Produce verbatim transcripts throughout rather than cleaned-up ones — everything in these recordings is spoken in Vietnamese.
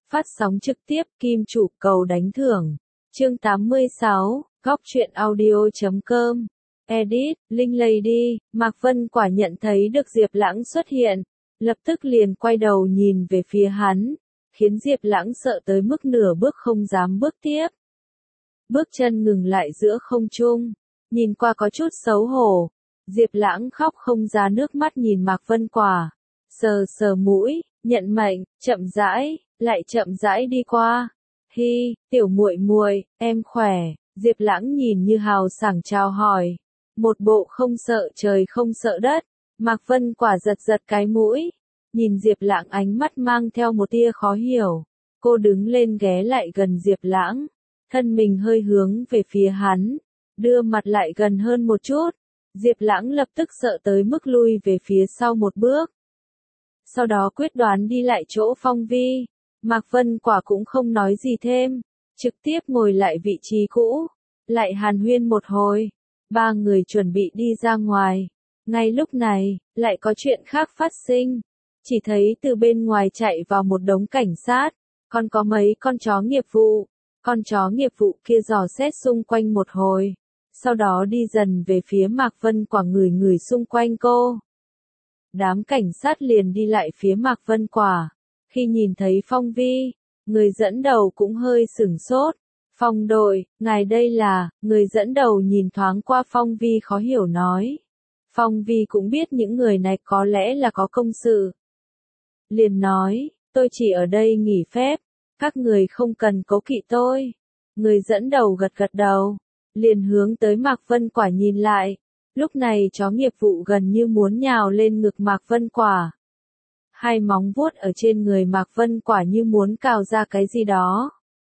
Phát sóng trực tiếp Kim Chủ cầu đánh thưởng. Chương tám mươi sáu, góc truyện audio chấm com. Edit, Linh Lady, Mạc Vân Quả nhận thấy được Diệp Lãng xuất hiện, lập tức liền quay đầu nhìn về phía hắn, khiến Diệp Lãng sợ tới mức nửa bước không dám bước tiếp. Bước chân ngừng lại giữa không trung, nhìn qua có chút xấu hổ. Diệp Lãng khóc không ra nước mắt nhìn Mạc Vân Quả, sờ sờ mũi, nhận mệnh, chậm rãi, lại chậm rãi đi qua. Hi, tiểu muội muội, em khỏe? Diệp Lãng nhìn như hào sảng chào hỏi, một bộ không sợ trời không sợ đất. Mạc Vân Quả giật giật cái mũi, nhìn Diệp Lãng ánh mắt mang theo một tia khó hiểu. Cô đứng lên ghé lại gần Diệp Lãng, thân mình hơi hướng về phía hắn, đưa mặt lại gần hơn một chút. Diệp Lãng lập tức sợ tới mức lui về phía sau một bước. Sau đó quyết đoán đi lại chỗ Phong Vi. Mạc Vân Quả cũng không nói gì thêm, trực tiếp ngồi lại vị trí cũ, lại hàn huyên một hồi. Ba người chuẩn bị đi ra ngoài. Ngay lúc này, lại có chuyện khác phát sinh. Chỉ thấy từ bên ngoài chạy vào một đống cảnh sát, còn có mấy con chó nghiệp vụ. Con chó nghiệp vụ kia dò xét xung quanh một hồi, sau đó đi dần về phía Mạc Vân Quả ngửi ngửi xung quanh cô. Đám cảnh sát liền đi lại phía Mạc Vân Quả. Khi nhìn thấy Phong Vi, người dẫn đầu cũng hơi sửng sốt. Phong đội, ngài đây là, người dẫn đầu nhìn thoáng qua Phong Vi khó hiểu nói. Phong Vi cũng biết những người này có lẽ là có công sự. Liền nói, tôi chỉ ở đây nghỉ phép, các người không cần cố kỵ tôi. Người dẫn đầu gật gật đầu, liền hướng tới Mạc Vân Quả nhìn lại. Lúc này chó nghiệp vụ gần như muốn nhào lên ngực Mạc Vân Quả. Hai móng vuốt ở trên người Mạc Vân Quả như muốn cào ra cái gì đó.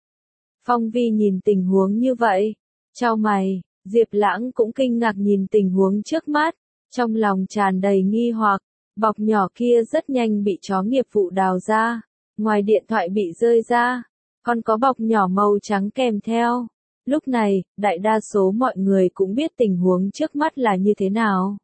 Phong Vi nhìn tình huống như vậy, chau mày. Diệp Lãng cũng kinh ngạc nhìn tình huống trước mắt, trong lòng tràn đầy nghi hoặc. Bọc nhỏ kia rất nhanh bị chó nghiệp vụ đào ra, ngoài điện thoại bị rơi ra, còn có bọc nhỏ màu trắng kèm theo. Lúc này, đại đa số mọi người cũng biết tình huống trước mắt là như thế nào.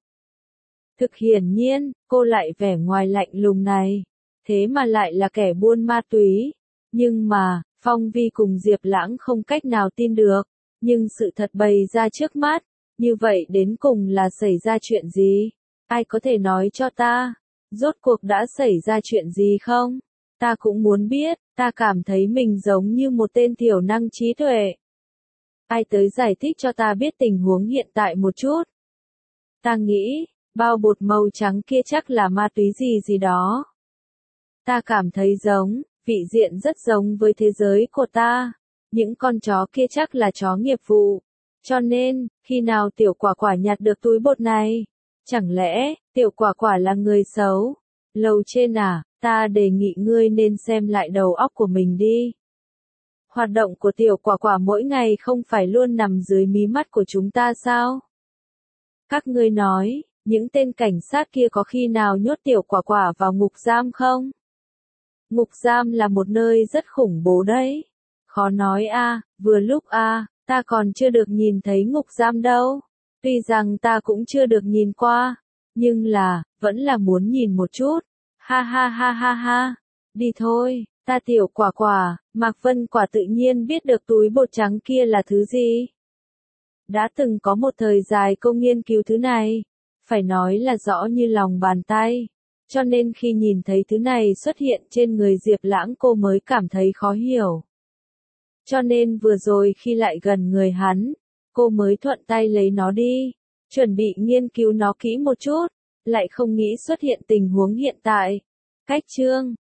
Thực hiển nhiên, cô lại vẻ ngoài lạnh lùng này, thế mà lại là kẻ buôn ma túy. Nhưng mà, Phong Vi cùng Diệp Lãng không cách nào tin được, nhưng sự thật bày ra trước mắt, như vậy đến cùng là xảy ra chuyện gì? Ai có thể nói cho ta, rốt cuộc đã xảy ra chuyện gì không? Ta cũng muốn biết, ta cảm thấy mình giống như một tên thiểu năng trí tuệ. Ai tới giải thích cho ta biết tình huống hiện tại một chút. Ta nghĩ, bao bột màu trắng kia chắc là ma túy gì gì đó. Ta cảm thấy giống, vị diện rất giống với thế giới của ta. Những con chó kia chắc là chó nghiệp vụ. Cho nên, khi nào tiểu quả quả nhặt được túi bột này? Chẳng lẽ, tiểu quả quả là người xấu? Lầu trên à, ta đề nghị ngươi nên xem lại đầu óc của mình đi. Hoạt động của tiểu quả quả mỗi ngày không phải luôn nằm dưới mí mắt của chúng ta sao? Các ngươi nói, những tên cảnh sát kia có khi nào nhốt tiểu quả quả vào ngục giam không? Ngục giam là một nơi rất khủng bố đấy. Khó nói a, vừa lúc a, ta còn chưa được nhìn thấy ngục giam đâu. Tuy rằng ta cũng chưa được nhìn qua, nhưng là, vẫn là muốn nhìn một chút. Ha ha ha ha ha, đi thôi. Ta tiểu quả quả, Mạc Vân Quả tự nhiên biết được túi bột trắng kia là thứ gì. Đã từng có một thời dài cô nghiên cứu thứ này, phải nói là rõ như lòng bàn tay. Cho nên khi nhìn thấy thứ này xuất hiện trên người Diệp Lãng cô mới cảm thấy khó hiểu. Cho nên vừa rồi khi lại gần người hắn, cô mới thuận tay lấy nó đi, chuẩn bị nghiên cứu nó kỹ một chút, lại không nghĩ xuất hiện tình huống hiện tại. Cách chương